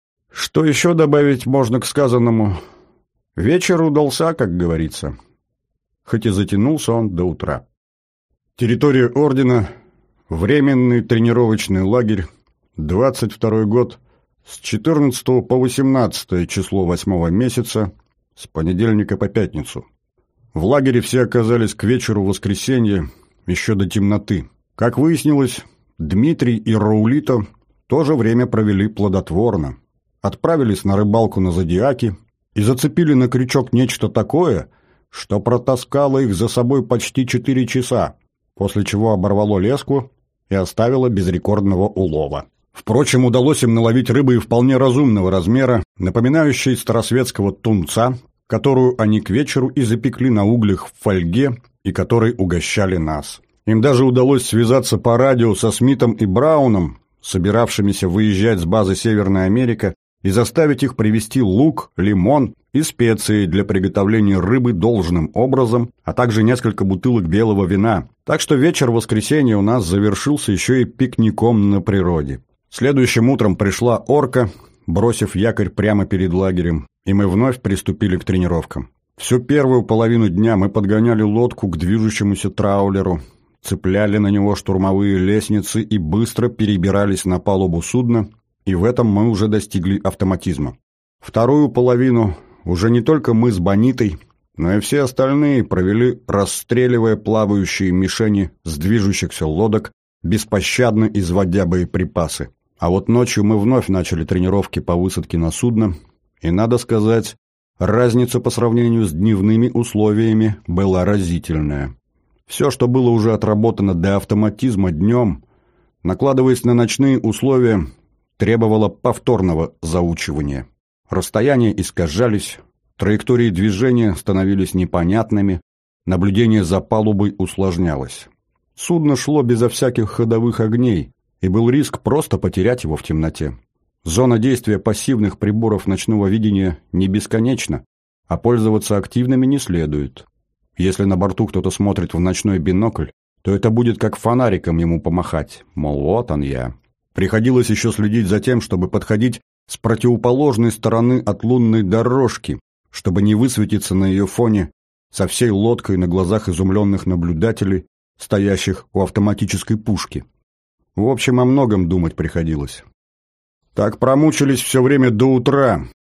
Что еще добавить можно к сказанному? Вечер удался, как говорится. Хоть и затянулся он до утра. Территория ордена, временный тренировочный лагерь, двадцать второй год, с четырнадцатого по восемнадцатое число восьмого месяца, с понедельника по пятницу. В лагере все оказались к вечеру воскресенья, еще до темноты. Как выяснилось, Дмитрий и Раулито тоже время провели плодотворно. Отправились на рыбалку на Зодиаке и зацепили на крючок нечто такое, что протаскало их за собой почти четыре часа, после чего оборвало леску и оставило без рекордного улова. Впрочем, удалось им наловить рыбы и вполне разумного размера, напоминающей старосветского тунца, которую они к вечеру и запекли на углях в фольге и которой угощали нас. Им даже удалось связаться по радио со Смитом и Брауном, собиравшимися выезжать с базы Северная Америка, и заставить их привезти лук, лимон и специи для приготовления рыбы должным образом, а также несколько бутылок белого вина. Так что вечер воскресенья у нас завершился еще и пикником на природе. Следующим утром пришла орка, бросив якорь прямо перед лагерем, и мы вновь приступили к тренировкам. Всю первую половину дня мы подгоняли лодку к движущемуся траулеру, цепляли на него штурмовые лестницы и быстро перебирались на палубу судна, и в этом мы уже достигли автоматизма. Вторую половину уже не только мы с Бониттой, но и все остальные провели, расстреливая плавающие мишени с движущихся лодок, беспощадно изводя боеприпасы. А вот ночью мы вновь начали тренировки по высадке на судно, и, надо сказать, разница по сравнению с дневными условиями была разительная. Все, что было уже отработано до автоматизма днем, накладываясь на ночные условия, требовало повторного заучивания. Расстояния искажались, траектории движения становились непонятными, наблюдение за палубой усложнялось. Судно шло безо всяких ходовых огней, и был риск просто потерять его в темноте. Зона действия пассивных приборов ночного видения не бесконечна, а пользоваться активными не следует. Если на борту кто-то смотрит в ночной бинокль, то это будет как фонариком ему помахать, мол, вот он я. Приходилось еще следить за тем, чтобы подходить с противоположной стороны от лунной дорожки, чтобы не высветиться на ее фоне со всей лодкой на глазах изумленных наблюдателей, стоящих у автоматической пушки. В общем, о многом думать приходилось. Так промучились все время до утра,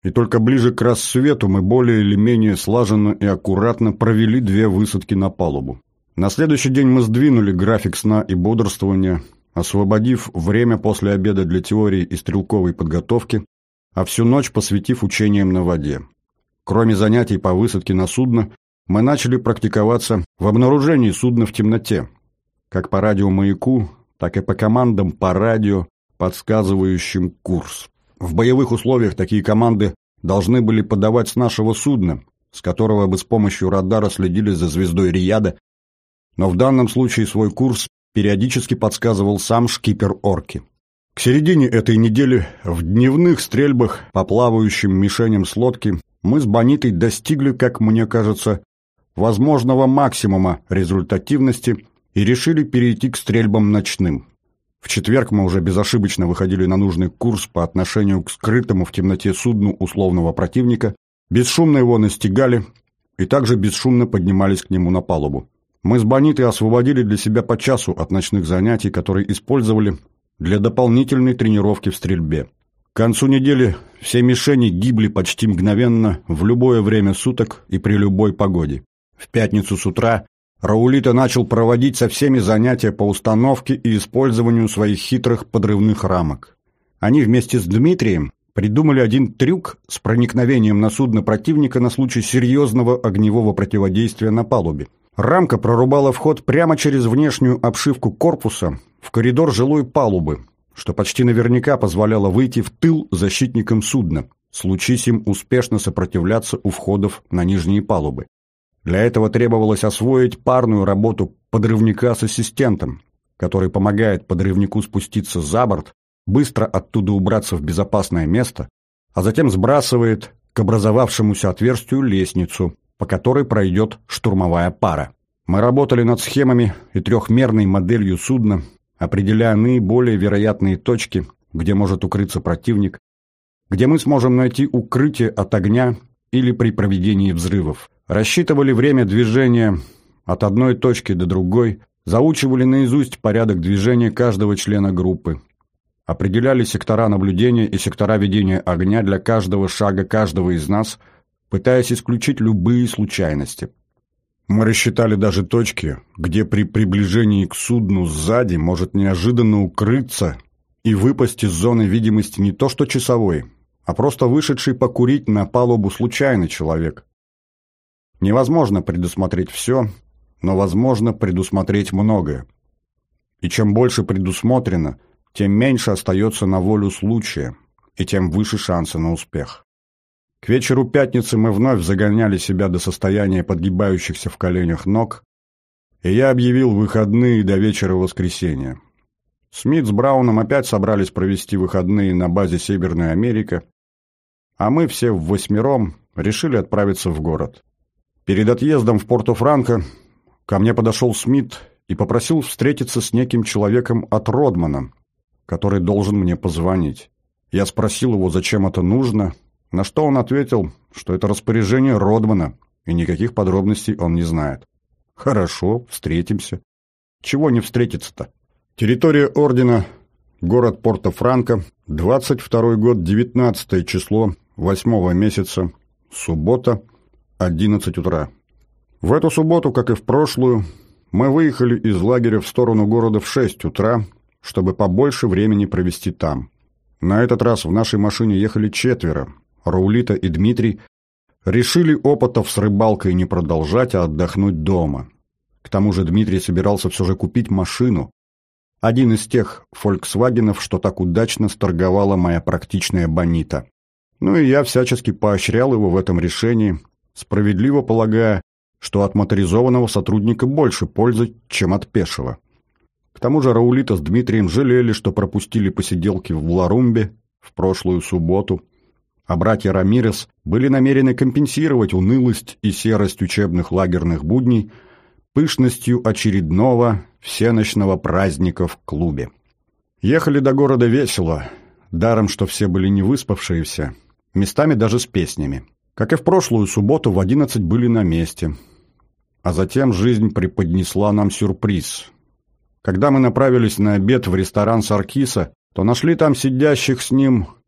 и только ближе к рассвету мы более или менее слаженно и аккуратно провели две высадки на палубу. На следующий день мы сдвинули график сна и бодрствования, освободив время после обеда для теории и стрелковой подготовки, а всю ночь посвятив учениям на воде. Кроме занятий по высадке на судно, мы начали практиковаться в обнаружении судна в темноте, как по радиомаяку, так и по командам по радио, подсказывающим курс. В боевых условиях такие команды должны были подавать с нашего судна, с которого бы с помощью радара следили за звездой Рияда, но в данном случае свой курс периодически подсказывал сам шкипер Орки. К середине этой недели в дневных стрельбах по плавающим мишеням с лодки мы с Бонитой достигли, как мне кажется, возможного максимума результативности и решили перейти к стрельбам ночным. В четверг мы уже безошибочно выходили на нужный курс по отношению к скрытому в темноте судну условного противника, бесшумно его настигали и также бесшумно поднимались к нему на палубу. Мы с Бонитой освободили для себя по часу от ночных занятий, которые использовали для дополнительной тренировки в стрельбе. К концу недели все мишени гибли почти мгновенно в любое время суток и при любой погоде. В пятницу с утра Раулита начал проводить со всеми занятия по установке и использованию своих хитрых подрывных рамок. Они вместе с Дмитрием придумали один трюк с проникновением на судно противника на случай серьезного огневого противодействия на палубе. Рамка прорубала вход прямо через внешнюю обшивку корпуса в коридор жилой палубы, что почти наверняка позволяло выйти в тыл защитникам судна, случись им успешно сопротивляться у входов на нижние палубы. Для этого требовалось освоить парную работу подрывника с ассистентом, который помогает подрывнику спуститься за борт, быстро оттуда убраться в безопасное место, а затем сбрасывает к образовавшемуся отверстию лестницу, по которой пройдет штурмовая пара. Мы работали над схемами и трехмерной моделью судна, определяя наиболее вероятные точки, где может укрыться противник, где мы сможем найти укрытие от огня или при проведении взрывов. Рассчитывали время движения от одной точки до другой, заучивали наизусть порядок движения каждого члена группы, определяли сектора наблюдения и сектора ведения огня для каждого шага каждого из нас, пытаясь исключить любые случайности. Мы рассчитали даже точки, где при приближении к судну сзади может неожиданно укрыться и выпасть из зоны видимости не то что часовой, а просто вышедший покурить на палубу случайный человек. Невозможно предусмотреть все, но возможно предусмотреть многое. И чем больше предусмотрено, тем меньше остается на волю случая, и тем выше шансы на успех. К вечеру пятницы мы вновь загоняли себя до состояния подгибающихся в коленях ног, и я объявил выходные до вечера воскресенья. Смит с Брауном опять собрались провести выходные на базе Северная Америка, а мы все ввосьмером решили отправиться в город. Перед отъездом в Порто-Франко ко мне подошел Смит и попросил встретиться с неким человеком от Родмана, который должен мне позвонить. Я спросил его, зачем это нужно, на что он ответил, что это распоряжение Родмана, и никаких подробностей он не знает. Хорошо, встретимся. Чего не встретиться-то? Территория ордена, город Порто-Франко, двадцать второй год, девятнадцатое число, восьмого месяца, суббота, одиннадцать утра. В эту субботу, как и в прошлую, мы выехали из лагеря в сторону города в шесть утра, чтобы побольше времени провести там. На этот раз в нашей машине ехали четверо. Раулита и Дмитрий решили опытов с рыбалкой не продолжать, а отдохнуть дома. К тому же Дмитрий собирался все же купить машину. Один из тех «Фольксвагенов», что так удачно сторговала моя практичная Бонита. Ну и я всячески поощрял его в этом решении, справедливо полагая, что от моторизованного сотрудника больше пользы, чем от пешего. К тому же Раулита с Дмитрием жалели, что пропустили посиделки в Ларумбе в прошлую субботу, а братья Рамирес были намерены компенсировать унылость и серость учебных лагерных будней пышностью очередного всеночного праздника в клубе. Ехали до города весело, даром, что все были невыспавшиеся, местами даже с песнями. Как и в прошлую субботу, в одиннадцать были на месте. А затем жизнь преподнесла нам сюрприз. Когда мы направились на обед в ресторан Саркиса, то нашли там сидящих с ним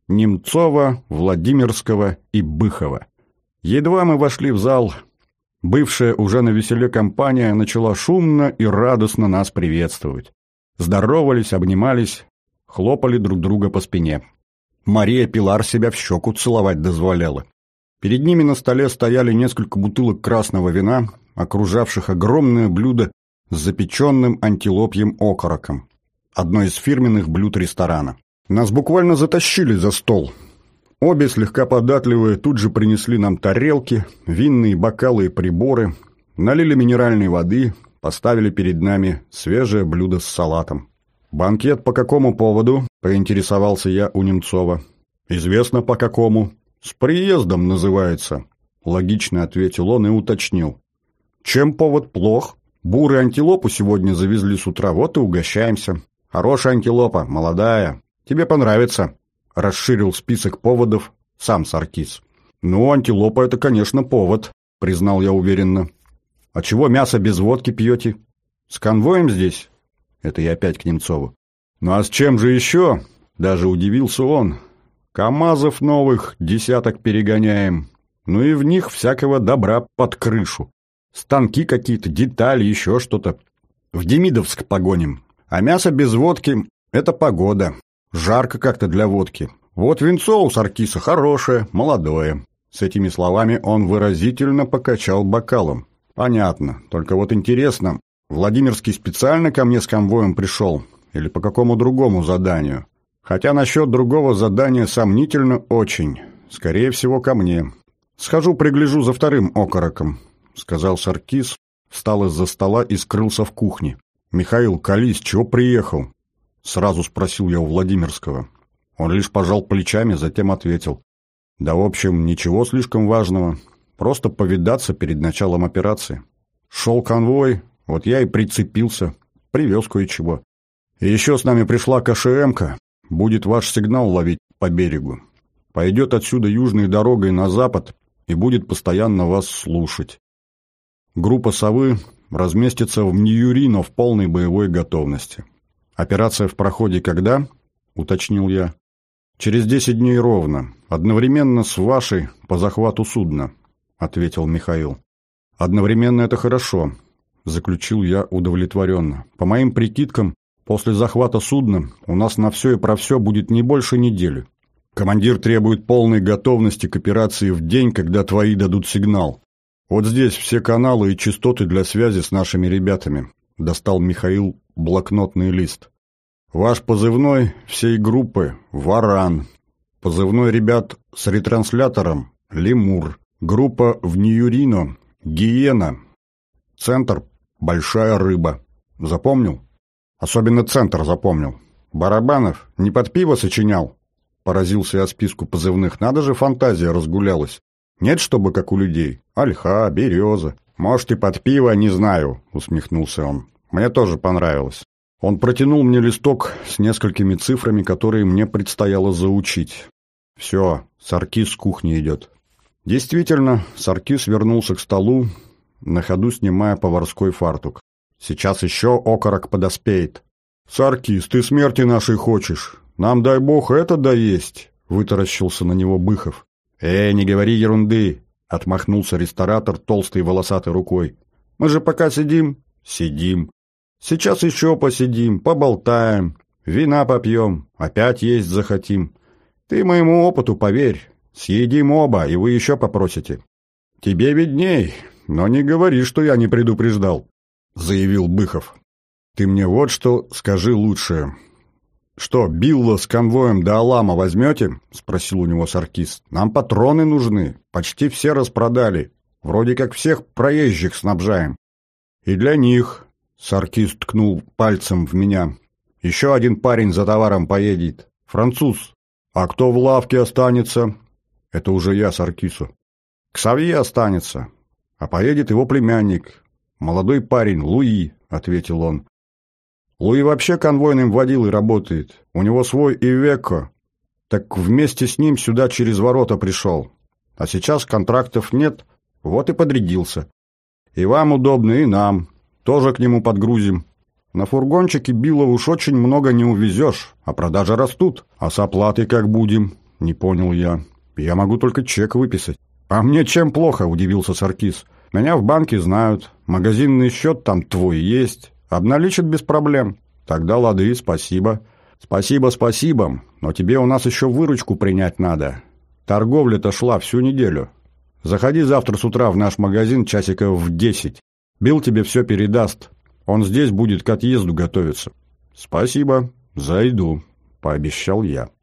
Немцова, Владимирского и Быхова. Едва мы вошли в зал, бывшая уже навеселе компания начала шумно и радостно нас приветствовать. Здоровались, обнимались, хлопали друг друга по спине. Мария Пилар себя в щеку целовать дозволяла. Перед ними на столе стояли несколько бутылок красного вина, окружавших огромное блюдо с запеченным антилопьим окороком, одно из фирменных блюд ресторана. Нас буквально затащили за стол. Обе слегка податливые тут же принесли нам тарелки, винные бокалы и приборы, налили минеральной воды, поставили перед нами свежее блюдо с салатом. «Банкет по какому поводу?» – поинтересовался я у Немцова. «Известно по какому. С приездом называется», – логично ответил он и уточнил. «Чем повод плох? Буры антилопу сегодня завезли с утра, вот и угощаемся. Хорошая антилопа, молодая. Тебе понравится», – расширил список поводов сам Саркис. «Ну, антилопа – это, конечно, повод», – признал я уверенно. «А чего мясо без водки пьете? С конвоем здесь?» Это я опять к Немцову. «Ну а с чем же еще?» – даже удивился он. «КамАЗов новых десяток перегоняем. Ну и в них всякого добра под крышу. Станки какие-то, детали, еще что-то. В Демидовск погоним. А мясо без водки – это погода. Жарко как-то для водки. Вот винцо у Саркиса хорошее, молодое». С этими словами он выразительно покачал бокалом. «Понятно. Только вот интересно, Владимирский специально ко мне с конвоем пришел или по какому другому заданию? Хотя насчет другого задания сомнительно очень. Скорее всего, ко мне. Схожу, пригляжу за вторым окороком», — сказал Саркис, встал из-за стола и скрылся в кухне. «Михаил, колись, чего приехал?» — сразу спросил я у Владимирского. Он лишь пожал плечами, затем ответил. «Да, в общем, ничего слишком важного. Просто повидаться перед началом операции. Шел конвой, вот я и прицепился, привез кое-чего. И еще с нами пришла КШМ-ка, будет ваш сигнал ловить по берегу. Пойдет отсюда южной дорогой на запад и будет постоянно вас слушать. Группа «Совы» разместится в Ньюрино в полной боевой готовности. Операция в проходе когда?» — уточнил я. «Через десять дней ровно, одновременно с вашей по захвату судна», — ответил Михаил. «Одновременно это хорошо», — заключил я удовлетворенно. «По моим прикидкам, после захвата судна у нас на все и про все будет не больше недели. Командир требует полной готовности к операции в день, когда твои дадут сигнал. Вот здесь все каналы и частоты для связи с нашими ребятами», — достал Михаил блокнотный лист. «Ваш позывной всей группы — «Варан». Позывной ребят с ретранслятором — «Лемур». Группа в Ньюрино — «Гиена». Центр — «Большая рыба». Запомнил? Особенно центр запомнил. Барабанов не под пиво сочинял? Поразился я списку позывных. Надо же, фантазия разгулялась. Нет, чтобы как у людей. Ольха, береза. Может, и под пиво, не знаю, усмехнулся он. Мне тоже понравилось. Он протянул мне листок с несколькими цифрами, которые мне предстояло заучить. Все, Саркис с кухни идет. Действительно, Саркис вернулся к столу, на ходу снимая поварской фартук. «Сейчас еще окорок подоспеет». «Саркис, ты смерти нашей хочешь? Нам, дай бог, это доесть», — вытаращился на него Быхов. «Эй, не говори ерунды», — отмахнулся ресторатор толстой волосатой рукой. «Мы же пока сидим». «Сидим. Сейчас еще посидим, поболтаем, вина попьем, опять есть захотим. Ты моему опыту поверь, съедим оба, и вы еще попросите». «Тебе видней, но не говори, что я не предупреждал», — заявил Быхов. «Ты мне вот что скажи лучше. Что, Билла с конвоем до Алама возьмете?» — спросил у него Саркис. «Нам патроны нужны, почти все распродали, вроде как всех проезжих снабжаем». «И для них», — Саркис ткнул пальцем в меня, — «еще один парень за товаром поедет, француз. А кто в лавке останется?» «Это уже я Саркису». «Ксавье останется, а поедет его племянник, молодой парень Луи», — ответил он. «Луи вообще конвойным водилой работает, у него свой Ивеко, так вместе с ним сюда через ворота пришел. А сейчас контрактов нет, вот и подрядился. И вам удобно, и нам, тоже к нему подгрузим. На фургончике Билла уж очень много не увезешь, а продажи растут. А с оплатой как будем?» Не понял я. Я могу только чек выписать. А мне чем плохо, удивился Саркис. Меня в банке знают, магазинный счет там твой есть, обналичат без проблем. Тогда лады, спасибо. Спасибо, спасибо, но тебе у нас еще выручку принять надо. Торговля-то шла всю неделю. Заходи завтра с утра в наш магазин часиков в десять. Билл тебе все передаст. Он здесь будет к отъезду готовиться. Спасибо, зайду, пообещал я.